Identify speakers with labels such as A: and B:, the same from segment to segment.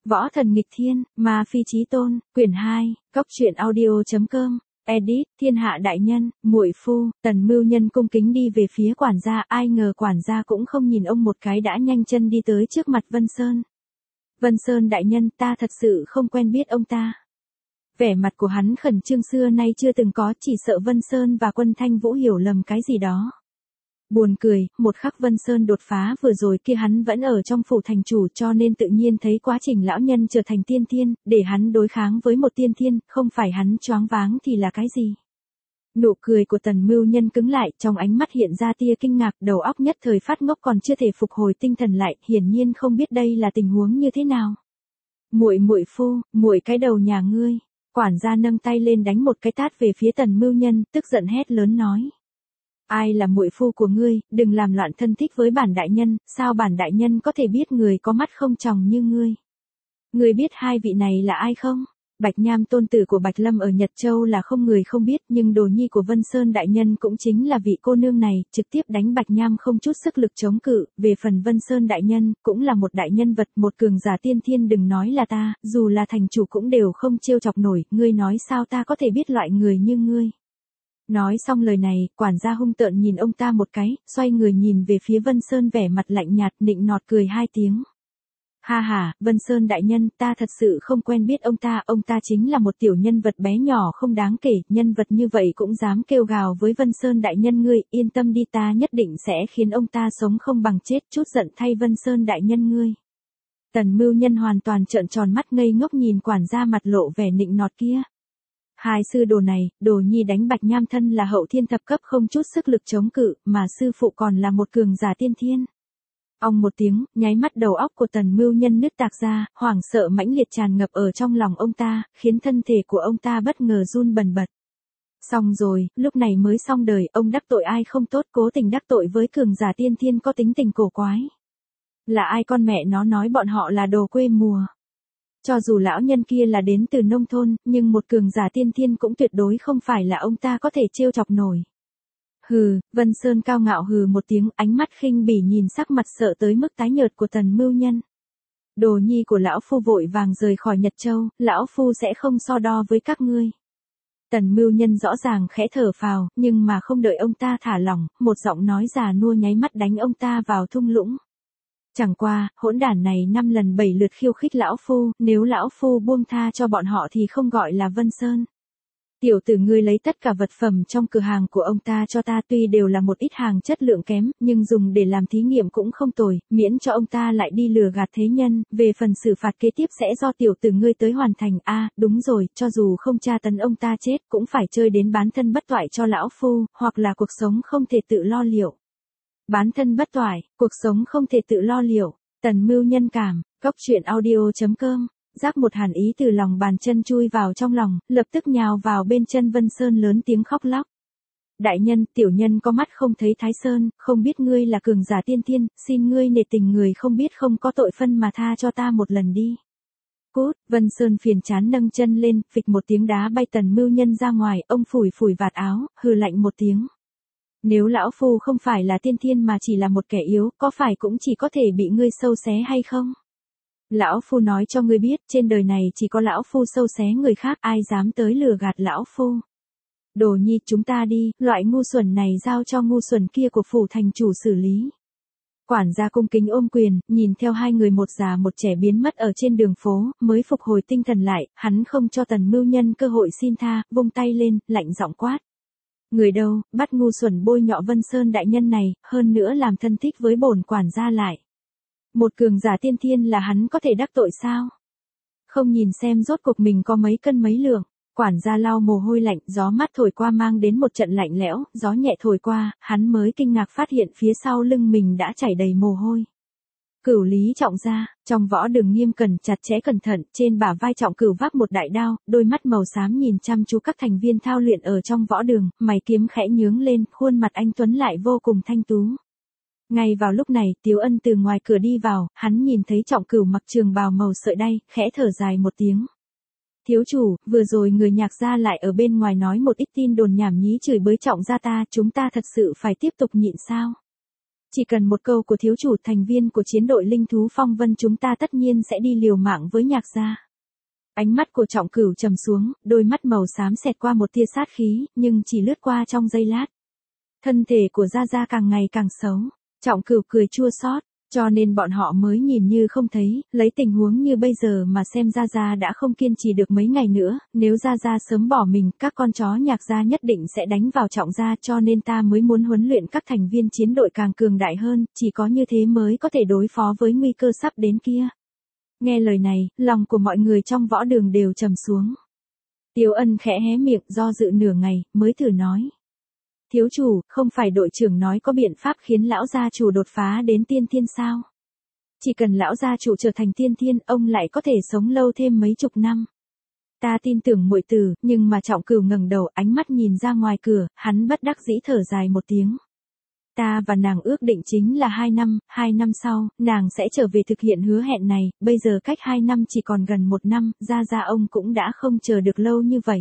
A: Võ thần nghịch thiên, ma phi chí tôn, quyển 2, cốc truyện audio.com, edit, thiên hạ đại nhân, muội phu, Tần Mưu Nhân cung kính đi về phía quản gia, ai ngờ quản gia cũng không nhìn ông một cái đã nhanh chân đi tới trước mặt Vân Sơn. Vân Sơn đại nhân, ta thật sự không quen biết ông ta. Vẻ mặt của hắn khẩn trương xưa nay chưa từng có, chỉ sợ Vân Sơn và Quân Thanh Vũ hiểu lầm cái gì đó. Buồn cười, một khắc Vân Sơn đột phá vừa rồi kia hắn vẫn ở trong phủ thành chủ, cho nên tự nhiên thấy quá trình lão nhân trở thành tiên thiên, để hắn đối kháng với một tiên thiên, không phải hắn choáng váng thì là cái gì. Nụ cười của Tần Mưu Nhân cứng lại, trong ánh mắt hiện ra tia kinh ngạc, đầu óc nhất thời phát ngốc còn chưa thể phục hồi tinh thần lại, hiển nhiên không biết đây là tình huống như thế nào. Muội phu, muội cái đầu nhà ngươi. Quản gia nâng tay lên đánh một cái tát về phía Tần Mưu Nhân, tức giận hét lớn nói: ai là muội phu của ngươi, đừng làm loạn thân thích với bản đại nhân, sao bản đại nhân có thể biết người có mắt không tròng như ngươi. Ngươi biết hai vị này là ai không? Bạch Nham tôn tử của Bạch Lâm ở Nhật Châu là không người không biết, nhưng đồ nhi của Vân Sơn đại nhân cũng chính là vị cô nương này, trực tiếp đánh Bạch Nham không chút sức lực chống cự. Về phần Vân Sơn đại nhân, cũng là một đại nhân vật, một cường giả tiên thiên, đừng nói là ta, dù là thành chủ cũng đều không trêu chọc nổi, ngươi nói sao ta có thể biết loại người như ngươi. Nói xong lời này, quản gia hung tợn nhìn ông ta một cái, xoay người nhìn về phía Vân Sơn vẻ mặt lạnh nhạt, nịnh nọt cười hai tiếng. Ha ha, Vân Sơn đại nhân, ta thật sự không quen biết ông ta chính là một tiểu nhân vật bé nhỏ không đáng kể, nhân vật như vậy cũng dám kêu gào với Vân Sơn đại nhân ngươi, yên tâm đi, ta nhất định sẽ khiến ông ta sống không bằng chết, chút giận thay Vân Sơn đại nhân ngươi. Tần Mưu Nhân hoàn toàn trợn tròn mắt ngây ngốc nhìn quản gia mặt lộ vẻ nịnh nọt kia. Hai sư đồ này, đồ nhi đánh Bạch Nham thân là hậu thiên thập cấp không chút sức lực chống cự, mà sư phụ còn là một cường giả tiên thiên. Ong một tiếng, nháy mắt đầu óc của Tần Mưu Nhân nứt tạc ra, hoảng sợ mãnh liệt tràn ngập ở trong lòng ông ta, khiến thân thể của ông ta bất ngờ run bần bật. Xong rồi, lúc này mới xong đời, ông đắc tội ai không tốt, cố tình đắc tội với cường giả tiên thiên có tính tình cổ quái. Là ai con mẹ nó nói bọn họ là đồ quê mùa. Cho dù lão nhân kia là đến từ nông thôn, nhưng một cường giả tiên thiên cũng tuyệt đối không phải là ông ta có thể trêu chọc nổi. Hừ, Vân Sơn cao ngạo hừ một tiếng, ánh mắt khinh bỉ nhìn sắc mặt sợ tới mức tái nhợt của Tần Mưu Nhân. Đồ nhi của lão phu vội vàng rời khỏi Nhật Châu, lão phu sẽ không so đo với các ngươi. Tần Mưu Nhân rõ ràng khẽ thở phào, nhưng mà không đợi ông ta thả lỏng, một giọng nói già nua nháy mắt đánh ông ta vào thung lũng. Chẳng qua, hỗn đản này 5 lần 7 lượt khiêu khích lão phu, nếu lão phu buông tha cho bọn họ thì không gọi là Vân Sơn. Tiểu tử ngươi lấy tất cả vật phẩm trong cửa hàng của ông ta cho ta, tuy đều là một ít hàng chất lượng kém, nhưng dùng để làm thí nghiệm cũng không tồi, miễn cho ông ta lại đi lừa gạt thế nhân, về phần xử phạt kế tiếp sẽ do tiểu tử ngươi tới hoàn thành. Đúng rồi, cho dù không tra tấn ông ta chết, cũng phải chơi đến bán thân bất toại cho lão phu, hoặc là cuộc sống không thể tự lo liệu. Bán thân bất toại, cuộc sống không thể tự lo liệu. Tần Mưu Nhân cảm, cốc truyện audio.com. Giác một hàn ý từ lòng bàn chân chui vào trong lòng, lập tức nhào vào bên chân Vân Sơn lớn tiếng khóc lóc. Đại nhân, tiểu nhân có mắt không thấy Thái Sơn, không biết ngươi là cường giả tiên thiên, xin ngươi nể tình người không biết không có tội phân mà tha cho ta một lần đi. Cút, Vân Sơn phiền chán nâng chân lên, phịch một tiếng đá bay Tần Mưu Nhân ra ngoài, ông phủi phủi vạt áo, hừ lạnh một tiếng. Nếu lão phu không phải là tiên thiên mà chỉ là một kẻ yếu, có phải cũng chỉ có thể bị ngươi sâu xé hay không? Lão phu nói cho ngươi biết, trên đời này chỉ có lão phu sâu xé người khác, ai dám tới lừa gạt lão phu. Đồ nhi, chúng ta đi, loại ngu xuẩn này giao cho ngu xuẩn kia của phủ thành chủ xử lý. Quản gia cung kính ôm quyền, nhìn theo hai người một già một trẻ biến mất ở trên đường phố, mới phục hồi tinh thần lại, hắn không cho Tần Mưu Nhân cơ hội xin tha, vung tay lên, lạnh giọng quát. Người đâu, bắt ngu xuẩn bôi nhọ Vân Sơn đại nhân này, hơn nữa làm thân thích với bổn quản gia lại. Một cường giả tiên thiên là hắn có thể đắc tội sao? Không nhìn xem rốt cuộc mình có mấy cân mấy lượng. Quản gia lau mồ hôi lạnh, gió mát thổi qua mang đến một trận lạnh lẽo, gió nhẹ thổi qua, hắn mới kinh ngạc phát hiện phía sau lưng mình đã chảy đầy mồ hôi. Cửu Lý Trọng gia, trong võ đường nghiêm cẩn chặt chẽ cẩn thận, trên bả vai Trọng Cửu vác một đại đao, đôi mắt màu xám nhìn chăm chú các thành viên thao luyện ở trong võ đường, mày kiếm khẽ nhướng lên, khuôn mặt anh tuấn lại vô cùng thanh tú. Ngay vào lúc này, Tiếu Ân từ ngoài cửa đi vào, hắn nhìn thấy Trọng Cửu mặc trường bào màu sợi đay, khẽ thở dài một tiếng. Thiếu chủ, vừa rồi người Nhạc gia lại ở bên ngoài nói một ít tin đồn nhảm nhí chửi bới Trọng gia ta, chúng ta thật sự phải tiếp tục nhịn sao? Chỉ cần một câu của thiếu chủ, thành viên của chiến đội linh thú phong vân chúng ta tất nhiên sẽ đi liều mạng với Nhạc gia. Ánh mắt của Trọng Cửu trầm xuống, đôi mắt màu xám xẹt qua một tia sát khí, nhưng chỉ lướt qua trong giây lát. Thân thể của Gia Gia càng ngày càng xấu. Trọng Cửu cười chua xót, cho nên bọn họ mới nhìn như không thấy, lấy tình huống như bây giờ mà xem Gia Gia đã không kiên trì được mấy ngày nữa, nếu Gia Gia sớm bỏ mình, các con chó Nhạc gia nhất định sẽ đánh vào Trọng gia, cho nên ta mới muốn huấn luyện các thành viên chiến đội càng cường đại hơn, chỉ có như thế mới có thể đối phó với nguy cơ sắp đến kia. Nghe lời này, lòng của mọi người trong võ đường đều trầm xuống. Tiếu Ân khẽ hé miệng do dự nửa ngày, mới thử nói. Thiếu chủ, không phải đội trưởng nói có biện pháp khiến lão gia chủ đột phá đến tiên thiên sao? Chỉ cần lão gia chủ trở thành tiên thiên, ông lại có thể sống lâu thêm mấy chục năm. Ta tin tưởng muội tử, nhưng mà Trọng Cửu ngẩng đầu, ánh mắt nhìn ra ngoài cửa, hắn bất đắc dĩ thở dài một tiếng. Ta và nàng ước định chính là 2 năm sau, nàng sẽ trở về thực hiện hứa hẹn này, bây giờ cách 2 năm chỉ còn gần 1 năm, Gia Gia ông cũng đã không chờ được lâu như vậy.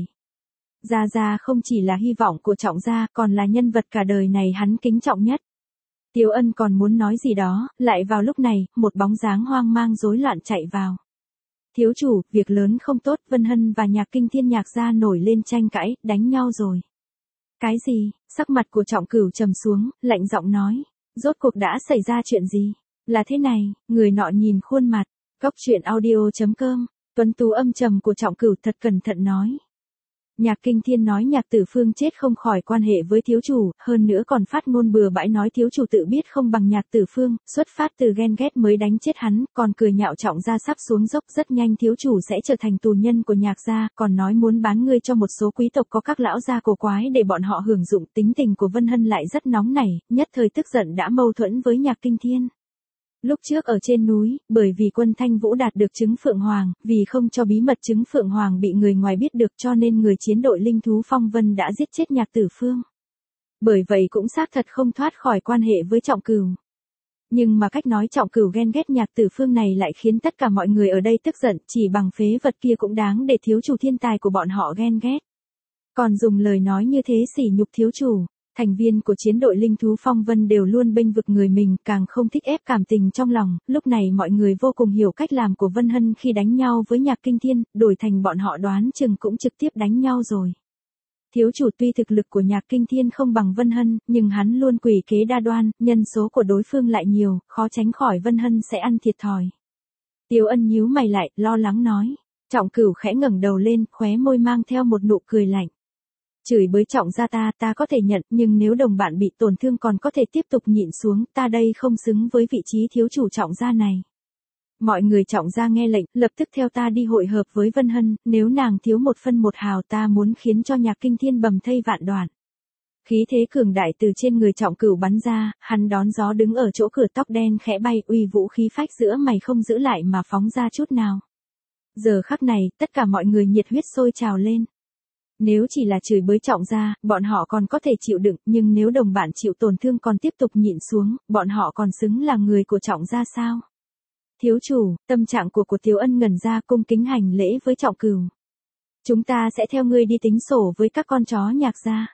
A: Gia Gia không chỉ là hy vọng của Trọng gia, còn là nhân vật cả đời này hắn kính trọng nhất. Tiếu Ân còn muốn nói gì đó, lại vào lúc này, một bóng dáng hoang mang rối loạn chạy vào. Thiếu chủ, việc lớn không tốt, Vân Hân và Nhạc Kinh Thiên Nhạc gia nổi lên tranh cãi, đánh nhau rồi. Cái gì? Sắc mặt của Trọng Cửu trầm xuống, lạnh giọng nói. Rốt cuộc đã xảy ra chuyện gì? Là thế này, người nọ nhìn khuôn mặt. Cốc truyện audio.com. Tuấn tú âm trầm của Trọng Cửu thật cẩn thận nói. Nhạc Kinh Thiên nói Nhạc Tử Phương chết không khỏi quan hệ với thiếu chủ, hơn nữa còn phát ngôn bừa bãi nói thiếu chủ tự biết không bằng Nhạc Tử Phương, xuất phát từ ghen ghét mới đánh chết hắn, còn cười nhạo Trọng gia sắp xuống dốc, rất nhanh thiếu chủ sẽ trở thành tù nhân của Nhạc gia, còn nói muốn bán ngươi cho một số quý tộc có các lão gia cổ quái để bọn họ hưởng dụng. Tính tình của Vân Hân lại rất nóng nảy, nhất thời tức giận đã mâu thuẫn với Nhạc Kinh Thiên. Lúc trước ở trên núi, bởi vì Quân Thanh Vũ đạt được trứng Phượng Hoàng, vì không cho bí mật trứng Phượng Hoàng bị người ngoài biết được cho nên người chiến đội linh thú Phong Vân đã giết chết Nhạc Tử Phương. Bởi vậy cũng xác thật không thoát khỏi quan hệ với Trọng Cửu. Nhưng mà cách nói Trọng Cửu ghen ghét Nhạc Tử Phương này lại khiến tất cả mọi người ở đây tức giận, chỉ bằng phế vật kia cũng đáng để thiếu chủ thiên tài của bọn họ ghen ghét. Còn dùng lời nói như thế sỉ nhục thiếu chủ. Thành viên của chiến đội linh thú Phong Vân đều luôn bênh vực người mình, càng không thích ép cảm tình trong lòng, lúc này mọi người vô cùng hiểu cách làm của Vân Hân khi đánh nhau với Nhạc Kinh Thiên, đổi thành bọn họ đoán chừng cũng trực tiếp đánh nhau rồi. Thiếu chủ tuy thực lực của Nhạc Kinh Thiên không bằng Vân Hân, nhưng hắn luôn quỷ kế đa đoan, nhân số của đối phương lại nhiều, khó tránh khỏi Vân Hân sẽ ăn thiệt thòi. Tiếu Ân nhíu mày lại, lo lắng nói. Trọng Cửu khẽ ngẩng đầu lên, khóe môi mang theo một nụ cười lạnh. Chửi bới Trọng gia ta có thể nhận, nhưng nếu đồng bạn bị tổn thương còn có thể tiếp tục nhịn xuống, ta đây không xứng với vị trí thiếu chủ Trọng gia này. Mọi người Trọng gia nghe lệnh, lập tức theo ta đi hội hợp với Vân Hân, nếu nàng thiếu 1 phân 1 hào ta muốn khiến cho Nhạc Kinh Thiên bầm thây vạn đoạn. Khí thế cường đại từ trên người Trọng Cửu bắn ra, hắn đón gió đứng ở chỗ cửa, tóc đen khẽ bay, uy vũ khí phách giữa mày không giữ lại mà phóng ra chút nào. Giờ khắc này, tất cả mọi người nhiệt huyết sôi trào lên. Nếu chỉ là chửi bới Trọng gia, bọn họ còn có thể chịu đựng, nhưng nếu đồng bạn chịu tổn thương còn tiếp tục nhịn xuống, bọn họ còn xứng là người của Trọng gia sao? Thiếu chủ, tâm trạng của Tiếu Ân ngẩn ra, cung kính hành lễ với Trọng Cửu. Chúng ta sẽ theo ngươi đi tính sổ với các con chó Nhạc gia.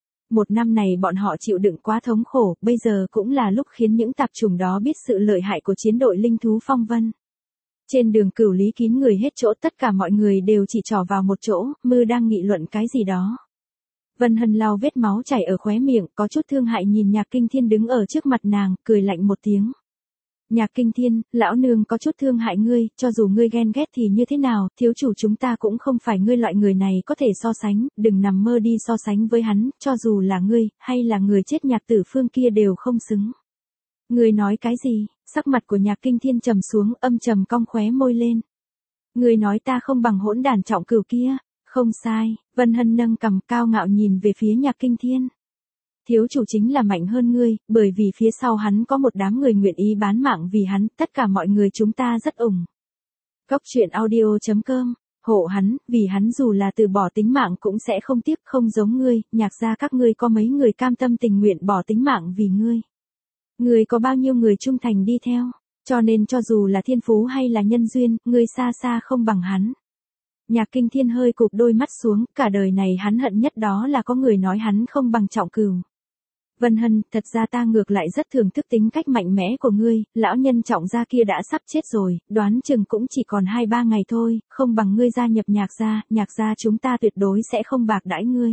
A: 1 năm này bọn họ chịu đựng quá thống khổ, bây giờ cũng là lúc khiến những tạp chủng đó biết sự lợi hại của chiến đội linh thú Phong Vân. Trên đường Cửu Lý kín người hết chỗ, tất cả mọi người đều chỉ trỏ vào một chỗ, mư đang nghị luận cái gì đó. Vân Hân lau vết máu chảy ở khóe miệng, có chút thương hại nhìn Nhạc Kinh Thiên đứng ở trước mặt nàng, cười lạnh một tiếng. Nhạc Kinh Thiên, lão nương có chút thương hại ngươi, cho dù ngươi ghen ghét thì như thế nào, thiếu chủ chúng ta cũng không phải ngươi loại người này có thể so sánh, đừng nằm mơ đi so sánh với hắn, cho dù là ngươi, hay là người chết Nhạc Tử Phương kia đều không xứng. Ngươi nói cái gì? Sắc mặt của Nhạc Kinh Thiên trầm xuống, âm trầm cong khóe môi lên. Ngươi nói ta không bằng hỗn đàn Trọng Cửu kia? Không sai, Vân Hân nâng cằm cao ngạo nhìn về phía Nhạc Kinh Thiên. Thiếu chủ chính là mạnh hơn ngươi, bởi vì phía sau hắn có một đám người nguyện ý bán mạng vì hắn, tất cả mọi người chúng ta rất ủng. Cốc truyện audio.com, hộ hắn, vì hắn dù là từ bỏ tính mạng cũng sẽ không tiếc, không giống ngươi, Nhạc gia các ngươi có mấy người cam tâm tình nguyện bỏ tính mạng vì ngươi. Ngươi có bao nhiêu người trung thành đi theo, cho nên cho dù là thiên phú hay là nhân duyên, ngươi xa xa không bằng hắn. Nhạc Kinh Thiên hơi cụp đôi mắt xuống, cả đời này hắn hận nhất đó là có người nói hắn không bằng Trọng Cửu. Vân Hân, thật ra ta ngược lại rất thưởng thức tính cách mạnh mẽ của ngươi, lão nhân Trọng gia kia đã sắp chết rồi, đoán chừng cũng chỉ còn 2-3 ngày thôi, không bằng ngươi gia nhập nhạc gia chúng ta tuyệt đối sẽ không bạc đãi ngươi.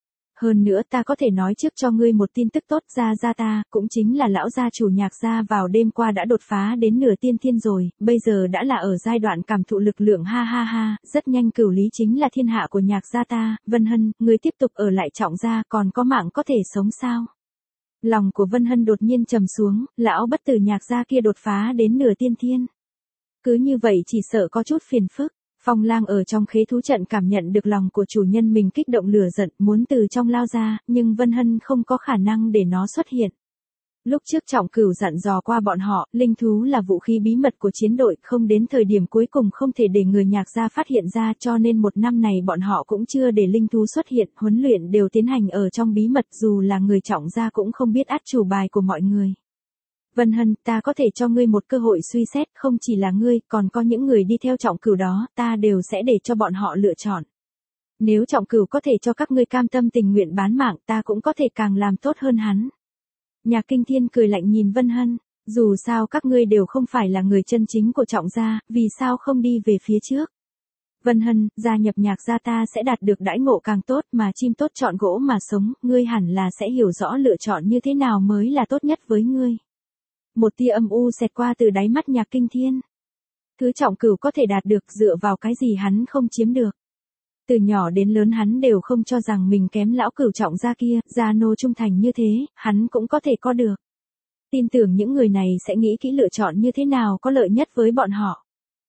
A: Hơn nữa ta có thể nói trước cho ngươi một tin tức tốt, gia ta, cũng chính là lão gia chủ nhạc gia vào đêm qua đã đột phá đến nửa tiên thiên rồi, bây giờ đã là ở giai đoạn cảm thụ lực lượng ha, rất nhanh cửu lý chính là thiên hạ của nhạc gia ta, Vân Hân, ngươi tiếp tục ở lại Trọng gia còn có mạng có thể sống sao? Lòng của Vân Hân đột nhiên trầm xuống, lão bất tử nhạc gia kia đột phá đến nửa tiên thiên. Cứ như vậy chỉ sợ có chút phiền phức. Phong Lang ở trong khế thú trận cảm nhận được lòng của chủ nhân mình kích động lửa giận, muốn từ trong lao ra, nhưng Vân Hân không có khả năng để nó xuất hiện. Lúc trước Trọng Cửu dặn dò qua bọn họ, linh thú là vũ khí bí mật của chiến đội, không đến thời điểm cuối cùng không thể để người nhạc gia phát hiện ra, cho nên một năm này bọn họ cũng chưa để linh thú xuất hiện, huấn luyện đều tiến hành ở trong bí mật, dù là người Trọng gia cũng không biết át chủ bài của mọi người. Vân Hân, ta có thể cho ngươi một cơ hội suy xét, không chỉ là ngươi, còn có những người đi theo Trọng Cửu đó, ta đều sẽ để cho bọn họ lựa chọn. Nếu Trọng Cửu có thể cho các ngươi cam tâm tình nguyện bán mạng, ta cũng có thể càng làm tốt hơn hắn. Nhạc Kinh Thiên cười lạnh nhìn Vân Hân, dù sao các ngươi đều không phải là người chân chính của Trọng gia, vì sao không đi về phía trước? Vân Hân, gia nhập nhạc gia ta sẽ đạt được đãi ngộ càng tốt, mà chim tốt chọn gỗ mà sống, ngươi hẳn là sẽ hiểu rõ lựa chọn như thế nào mới là tốt nhất với ngươi. Một tia âm u xẹt qua từ đáy mắt Nhạc Kinh Thiên. Thứ Trọng Cửu có thể đạt được dựa vào cái gì hắn không chiếm được. Từ nhỏ đến lớn hắn đều không cho rằng mình kém lão Cửu Trọng gia kia, gia nô trung thành như thế, hắn cũng có thể có được. Tin tưởng những người này sẽ nghĩ kỹ lựa chọn như thế nào có lợi nhất với bọn họ.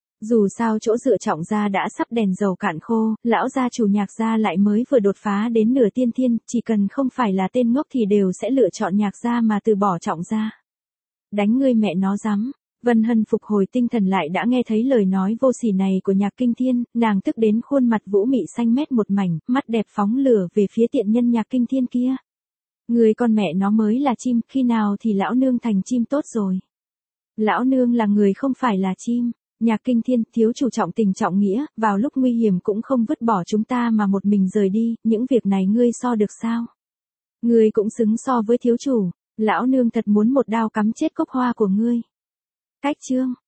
A: Dù sao chỗ dựa Trọng gia đã sắp đèn dầu cạn khô, lão gia chủ nhạc gia lại mới vừa đột phá đến nửa tiên thiên, chỉ cần không phải là tên ngốc thì đều sẽ lựa chọn nhạc gia mà từ bỏ Trọng gia. Đánh ngươi mẹ nó dám. Vân Hân phục hồi tinh thần lại đã nghe thấy lời nói vô sỉ này của Nhạc Kinh Thiên, nàng tức đến khuôn mặt vũ mị xanh mét một mảnh, mắt đẹp phóng lửa về phía tiện nhân Nhạc Kinh Thiên kia. Người con mẹ nó mới là chim, khi nào thì lão nương thành chim tốt rồi. Lão nương là người không phải là chim. Nhạc Kinh Thiên, thiếu chủ trọng tình trọng nghĩa, vào lúc nguy hiểm cũng không vứt bỏ chúng ta mà một mình rời đi, những việc này ngươi so được sao? Ngươi cũng xứng so với thiếu chủ. Lão nương thật muốn một đao cắm chết cốc hoa của ngươi. Cách chương